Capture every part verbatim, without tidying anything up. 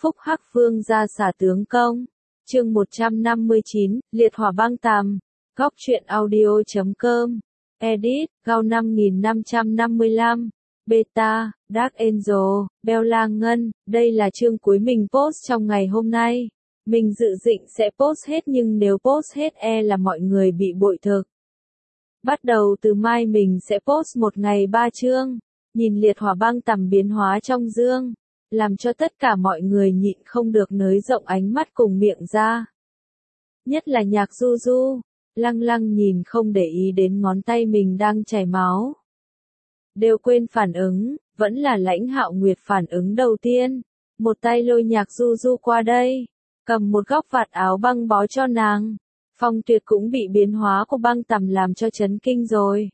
Phúc Hắc Vương ra xả tướng công. Chương một trăm năm mươi chín, Liệt hỏa băng tằm. Góc truyện audio chấm com. Edit, Gao năm nghìn năm trăm năm mươi lăm. Beta, Dark Angel, Bella Ngân. Đây là chương cuối mình post trong ngày hôm nay. Mình dự định sẽ post hết nhưng nếu post hết e là mọi người bị bội thực. Bắt đầu từ mai mình sẽ post một ngày ba chương. Nhìn liệt hỏa băng tằm biến hóa trong dương, làm cho tất cả mọi người nhịn không được nới rộng ánh mắt cùng miệng ra. Nhất là Nhạc Du Du, lăng lăng nhìn không để ý đến ngón tay mình đang chảy máu. Đều quên phản ứng, vẫn là Lãnh Hạo Nguyệt phản ứng đầu tiên. Một tay lôi Nhạc Du Du qua đây, cầm một góc vạt áo băng bó cho nàng. Phong Tuyệt cũng bị biến hóa của băng tằm làm cho chấn kinh rồi.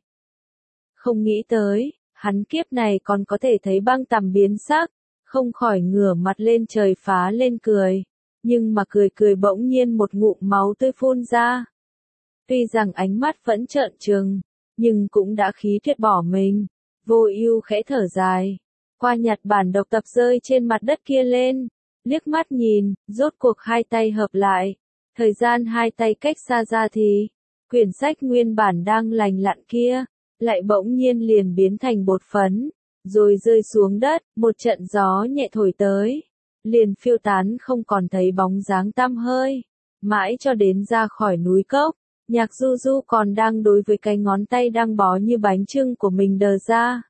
Không nghĩ tới, hắn kiếp này còn có thể thấy băng tằm biến sắc, không khỏi ngửa mặt lên trời phá lên cười. Nhưng mà cười cười bỗng nhiên một ngụm máu tươi phun ra. Tuy rằng ánh mắt vẫn trợn trừng, nhưng cũng đã khí tuyệt bỏ mình. Vô Ưu khẽ thở dài, qua nhặt bản độc tập rơi trên mặt đất kia lên, liếc mắt nhìn, rốt cuộc hai tay hợp lại. Thời gian hai tay cách xa ra thì, quyển sách nguyên bản đang lành lặn kia, lại bỗng nhiên liền biến thành bột phấn, rồi rơi xuống đất, một trận gió nhẹ thổi tới, liền phiêu tán không còn thấy bóng dáng tăm hơi, mãi cho đến ra khỏi núi cốc. Nhạc Du Du còn đang đối với cái ngón tay đang bó như bánh chưng của mình đờ ra.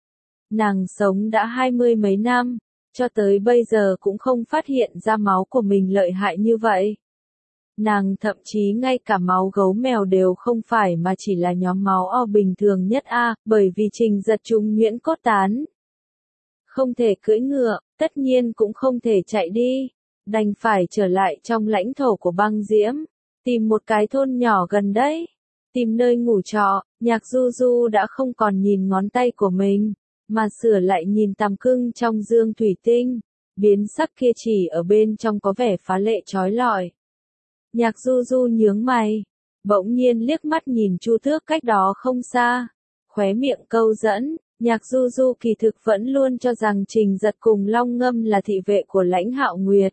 Nàng sống đã hai mươi mấy năm, cho tới bây giờ cũng không phát hiện ra máu của mình lợi hại như vậy. Nàng thậm chí ngay cả máu gấu mèo đều không phải mà chỉ là nhóm máu O bình thường nhất a, bởi vì Trình Giật trúng nhuyễn cốt tán. Không thể cưỡi ngựa, tất nhiên cũng không thể chạy đi, đành phải trở lại trong lãnh thổ của băng diễm, tìm một cái thôn nhỏ gần đấy, tìm nơi ngủ trọ. Nhạc Du Du đã không còn nhìn ngón tay của mình, mà sửa lại nhìn tằm cưng trong dương thủy tinh, biến sắc kia chỉ ở bên trong có vẻ phá lệ chói lọi. Nhạc Du Du nhướng mày, bỗng nhiên liếc mắt nhìn Chu Tước cách đó không xa, khóe miệng câu dẫn. Nhạc Du Du kỳ thực vẫn luôn cho rằng Trình Giật cùng Long Ngâm là thị vệ của Lãnh Hạo Nguyệt.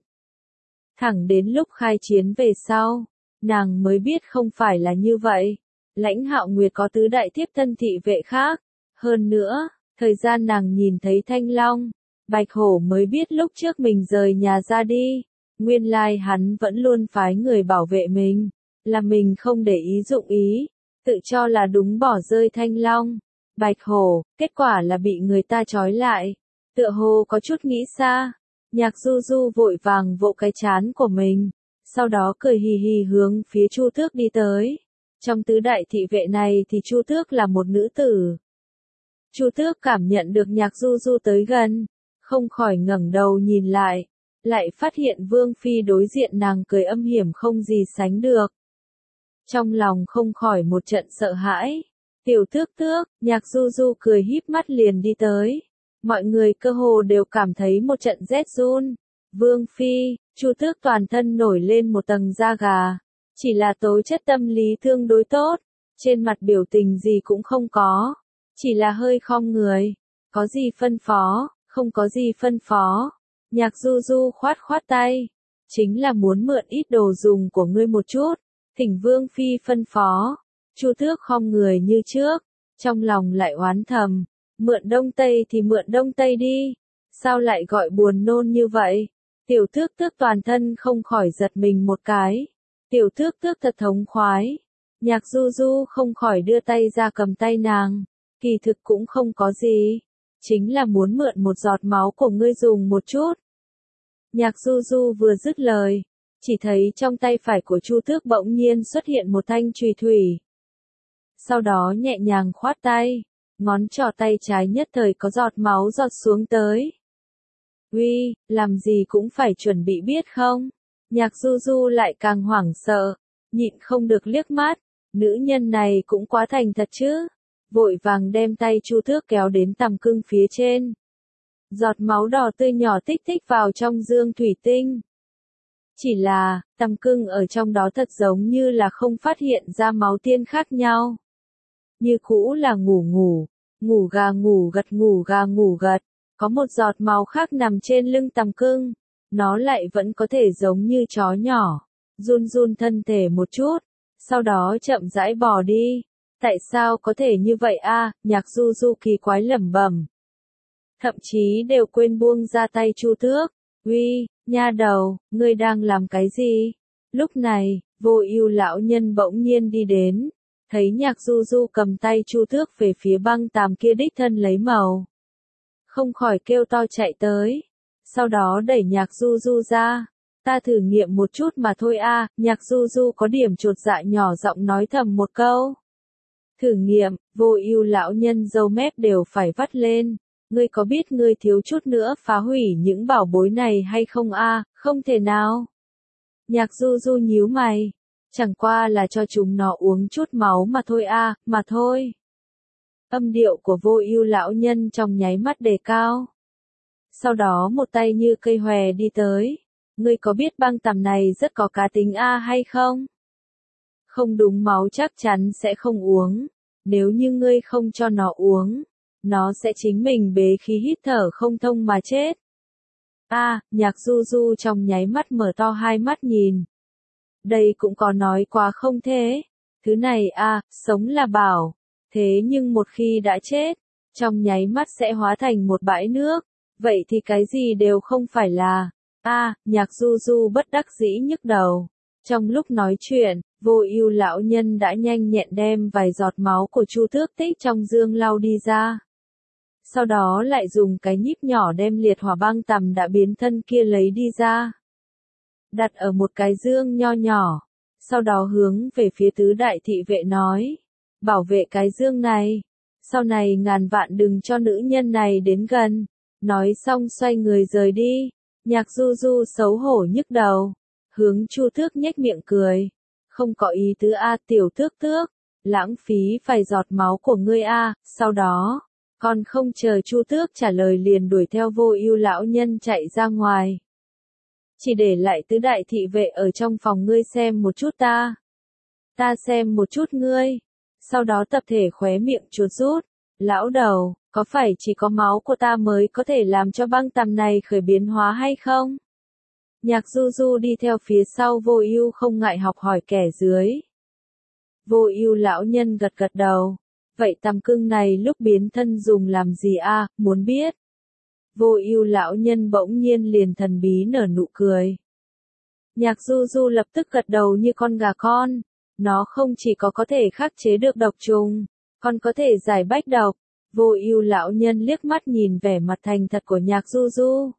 Thẳng đến lúc khai chiến về sau, nàng mới biết không phải là như vậy. Lãnh Hạo Nguyệt có tứ đại tiếp thân thị vệ khác. Hơn nữa, thời gian nàng nhìn thấy Thanh Long, Bạch Hổ mới biết lúc trước mình rời nhà ra đi. Nguyên lai hắn vẫn luôn phái người bảo vệ mình, là mình không để ý dụng ý, tự cho là đúng bỏ rơi Thanh Long, Bạch Hổ, kết quả là bị người ta trói lại, tựa hồ có chút nghĩ xa. Nhạc Du Du vội vàng vỗ cái trán của mình, sau đó cười hì hì hướng phía Chu Tước đi tới. Trong tứ đại thị vệ này thì Chu Tước là một nữ tử. Chu Tước cảm nhận được Nhạc Du Du tới gần, không khỏi ngẩng đầu nhìn lại. Lại phát hiện Vương Phi đối diện nàng cười âm hiểm không gì sánh được. Trong lòng không khỏi một trận sợ hãi. Tiểu Tước Tước, Nhạc Du Du cười híp mắt liền đi tới. Mọi người cơ hồ đều cảm thấy một trận rét run. Vương Phi, Chu Tước toàn thân nổi lên một tầng da gà. Chỉ là tố chất tâm lý tương đối tốt. Trên mặt biểu tình gì cũng không có. Chỉ là hơi khom người. Có gì phân phó, không có gì phân phó. Nhạc Du Du khoát khoát tay, chính là muốn mượn ít đồ dùng của ngươi một chút, thỉnh Vương Phi phân phó. Chu Tước khom người như trước, trong lòng lại oán thầm, mượn Đông Tây thì mượn Đông Tây đi, sao lại gọi buồn nôn như vậy. Tiểu Tước Tước toàn thân không khỏi giật mình một cái, Tiểu Tước Tước thật thống khoái. Nhạc Du Du không khỏi đưa tay ra cầm tay nàng, kỳ thực cũng không có gì. Chính là muốn mượn một giọt máu của ngươi dùng một chút. Nhạc Du Du vừa dứt lời, chỉ thấy trong tay phải của Chu Tước bỗng nhiên xuất hiện một thanh chùy thủy. Sau đó nhẹ nhàng khoát tay, ngón trỏ tay trái nhất thời có giọt máu giọt xuống tới. Uy, làm gì cũng phải chuẩn bị biết không? Nhạc Du Du lại càng hoảng sợ, nhịn không được liếc mắt, nữ nhân này cũng quá thành thật chứ. Vội vàng đem tay Chu Tước kéo đến tằm cưng phía trên. Giọt máu đỏ tươi nhỏ tích tích vào trong dương thủy tinh. Chỉ là, tằm cưng ở trong đó thật giống như là không phát hiện ra máu tiên khác nhau. Như cũ là ngủ ngủ, ngủ gà ngủ gật ngủ gà ngủ gật, có một giọt máu khác nằm trên lưng tằm cưng. nó lại vẫn có thể giống như chó nhỏ, run run thân thể một chút, sau đó chậm rãi bò đi. Tại sao có thể như vậy a? Nhạc Du Du kỳ quái lẩm bẩm. Thậm chí đều quên buông ra tay Chu Tước. Uy, nha đầu, ngươi đang làm cái gì? Lúc này, Vô Ưu lão nhân bỗng nhiên đi đến, thấy Nhạc Du Du cầm tay Chu Tước về phía băng tàm kia đích thân lấy màu. Không khỏi kêu to chạy tới, sau đó đẩy Nhạc Du Du ra. Ta thử nghiệm một chút mà thôi a, Nhạc Du Du có điểm chột dạ nhỏ giọng nói thầm một câu. Thử nghiệm, Vô Ưu lão nhân râu mép đều phải vắt lên. Ngươi có biết ngươi thiếu chút nữa phá hủy những bảo bối này hay không a? Không thể nào. Nhạc Du Du nhíu mày, chẳng qua là cho chúng nó uống chút máu mà thôi a, mà thôi. Âm điệu của Vô Ưu lão nhân trong nháy mắt đề cao. Sau đó một tay như cây hòe đi tới. Ngươi có biết băng tằm này rất có cá tính a hay không? Không đúng, máu chắc chắn sẽ không uống. Nếu như ngươi không cho nó uống, nó sẽ chính mình bế khí hít thở không thông mà chết. A, Nhạc Du Du trong nháy mắt mở to hai mắt nhìn. Đây cũng có nói quá không thế. Thứ này a, sống là bảo. Thế nhưng một khi đã chết, trong nháy mắt sẽ hóa thành một bãi nước. Vậy thì cái gì đều không phải là. A, Nhạc Du Du bất đắc dĩ nhức đầu. Trong lúc nói chuyện, Vô Ưu lão nhân đã nhanh nhẹn đem vài giọt máu của Chu Tước tích trong dương lau đi ra. Sau đó lại dùng cái nhíp nhỏ đem liệt hỏa băng tằm đã biến thân kia lấy đi ra. Đặt ở một cái dương nho nhỏ. Sau đó hướng về phía tứ đại thị vệ nói. Bảo vệ cái dương này. Sau này ngàn vạn đừng cho nữ nhân này đến gần. Nói xong xoay người rời đi. Nhạc Du Du xấu hổ nhức đầu. Hướng Chu Tước nhếch miệng cười. Không có ý tứ a, tiểu Tước Tước. Lãng phí vài giọt máu của ngươi a, sau đó. Còn không chờ Chu Tước trả lời liền đuổi theo Vô Ưu lão nhân chạy ra ngoài. Chỉ để lại tứ đại thị vệ ở trong phòng, ngươi xem một chút ta. Ta xem một chút ngươi. Sau đó tập thể khóe miệng chuột rút. Lão đầu, có phải chỉ có máu của ta mới có thể làm cho băng tằm này khởi biến hóa hay không? Nhạc Du Du đi theo phía sau Vô Ưu không ngại học hỏi kẻ dưới. Vô Ưu lão nhân gật gật đầu. Vậy tằm cưng này lúc biến thân dùng làm gì a, muốn biết? Vô Ưu lão nhân bỗng nhiên liền thần bí nở nụ cười. Nhạc Du Du lập tức gật đầu như con gà con. Nó không chỉ có có thể khắc chế được độc trùng, còn có thể giải bách độc. Vô Ưu lão nhân liếc mắt nhìn vẻ mặt thành thật của Nhạc Du Du.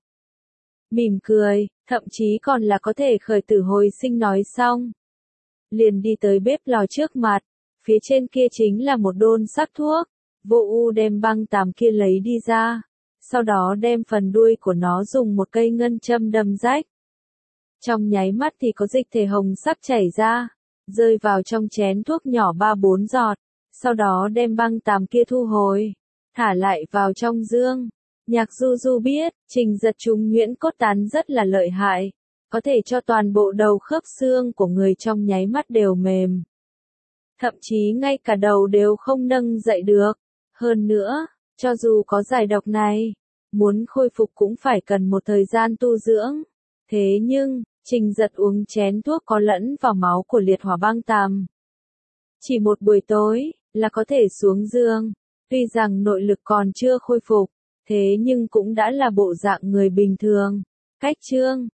Mỉm cười, thậm chí còn là có thể khởi tử hồi sinh, nói xong. Liền đi tới bếp lò trước mặt, phía trên kia chính là một đôn sắc thuốc. Vô Ưu đem băng tằm kia lấy đi ra, sau đó đem phần đuôi của nó dùng một cây ngân châm đâm rách. Trong nháy mắt thì có dịch thể hồng sắc chảy ra, rơi vào trong chén thuốc nhỏ ba bốn giọt, sau đó đem băng tằm kia thu hồi, thả lại vào trong dương. Nhạc Du Du biết, Trình Giật trùng nhuyễn cốt tán rất là lợi hại, có thể cho toàn bộ đầu khớp xương của người trong nháy mắt đều mềm. Thậm chí ngay cả đầu đều không nâng dậy được. Hơn nữa, cho dù có giải độc này, muốn khôi phục cũng phải cần một thời gian tu dưỡng. Thế nhưng, Trình Giật uống chén thuốc có lẫn vào máu của liệt hỏa băng tằm. Chỉ một buổi tối, là có thể xuống giường. Tuy rằng nội lực còn chưa khôi phục, thế nhưng cũng đã là bộ dạng người bình thường. Cách chương